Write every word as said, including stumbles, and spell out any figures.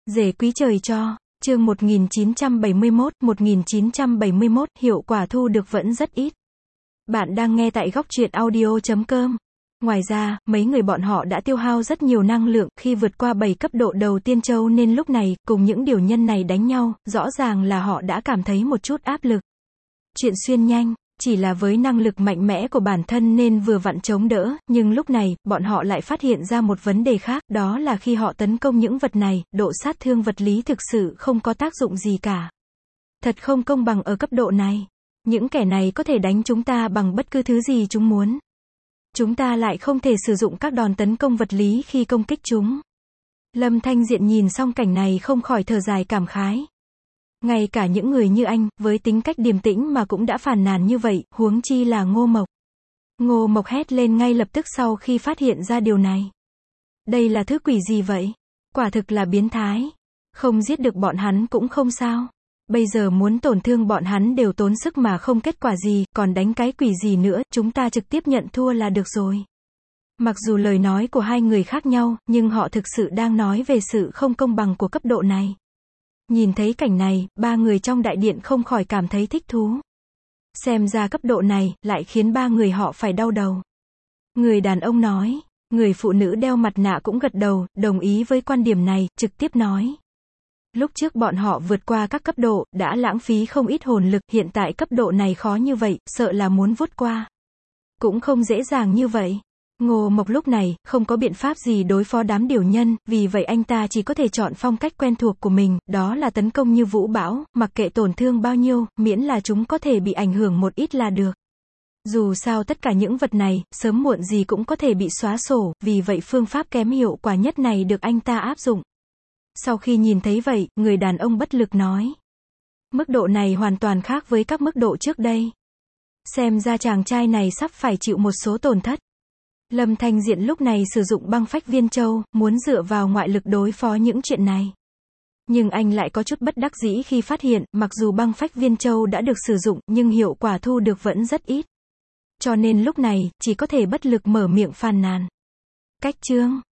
Rể quý trời cho, chương một nghìn chín trăm bảy mươi mốt, một nghìn chín trăm bảy mươi mốt, hiệu quả thu được vẫn rất ít. Bạn đang nghe tại góc truyện audio chấm com. Ngoài ra, mấy người bọn họ đã tiêu hao rất nhiều năng lượng khi vượt qua bảy cấp độ đầu tiên châu nên lúc này, cùng những điều nhân này đánh nhau, rõ ràng là họ đã cảm thấy một chút áp lực. Chuyện xuyên nhanh, chỉ là với năng lực mạnh mẽ của bản thân nên vừa vặn chống đỡ, nhưng lúc này, bọn họ lại phát hiện ra một vấn đề khác, đó là khi họ tấn công những vật này, độ sát thương vật lý thực sự không có tác dụng gì cả. Thật không công bằng ở cấp độ này. Những kẻ này có thể đánh chúng ta bằng bất cứ thứ gì chúng muốn. Chúng ta lại không thể sử dụng các đòn tấn công vật lý khi công kích chúng. Lâm Thanh Diện nhìn xong cảnh này không khỏi thở dài cảm khái. Ngay cả những người như anh, với tính cách điềm tĩnh mà cũng đã phàn nàn như vậy, huống chi là Ngô Mộc. Ngô Mộc hét lên ngay lập tức sau khi phát hiện ra điều này. Đây là thứ quỷ gì vậy? Quả thực là biến thái. Không giết được bọn hắn cũng không sao. Bây giờ muốn tổn thương bọn hắn đều tốn sức mà không kết quả gì, còn đánh cái quỷ gì nữa, chúng ta trực tiếp nhận thua là được rồi. Mặc dù lời nói của hai người khác nhau, nhưng họ thực sự đang nói về sự không công bằng của cấp độ này. Nhìn thấy cảnh này, ba người trong đại điện không khỏi cảm thấy thích thú. Xem ra cấp độ này, lại khiến ba người họ phải đau đầu. Người đàn ông nói, người phụ nữ đeo mặt nạ cũng gật đầu, đồng ý với quan điểm này, trực tiếp nói. Lúc trước bọn họ vượt qua các cấp độ, đã lãng phí không ít hồn lực, hiện tại cấp độ này khó như vậy, sợ là muốn vút qua. Cũng không dễ dàng như vậy. Ngô Mộc lúc này, không có biện pháp gì đối phó đám điều nhân, vì vậy anh ta chỉ có thể chọn phong cách quen thuộc của mình, đó là tấn công như vũ bão, mặc kệ tổn thương bao nhiêu, miễn là chúng có thể bị ảnh hưởng một ít là được. Dù sao tất cả những vật này, sớm muộn gì cũng có thể bị xóa sổ, vì vậy phương pháp kém hiệu quả nhất này được anh ta áp dụng. Sau khi nhìn thấy vậy, người đàn ông bất lực nói. Mức độ này hoàn toàn khác với các mức độ trước đây. Xem ra chàng trai này sắp phải chịu một số tổn thất. Lâm Thanh Diện lúc này sử dụng băng phách viên châu, muốn dựa vào ngoại lực đối phó những chuyện này. Nhưng anh lại có chút bất đắc dĩ khi phát hiện, mặc dù băng phách viên châu đã được sử dụng, nhưng hiệu quả thu được vẫn rất ít. Cho nên lúc này, chỉ có thể bất lực mở miệng phàn nàn. Cách chương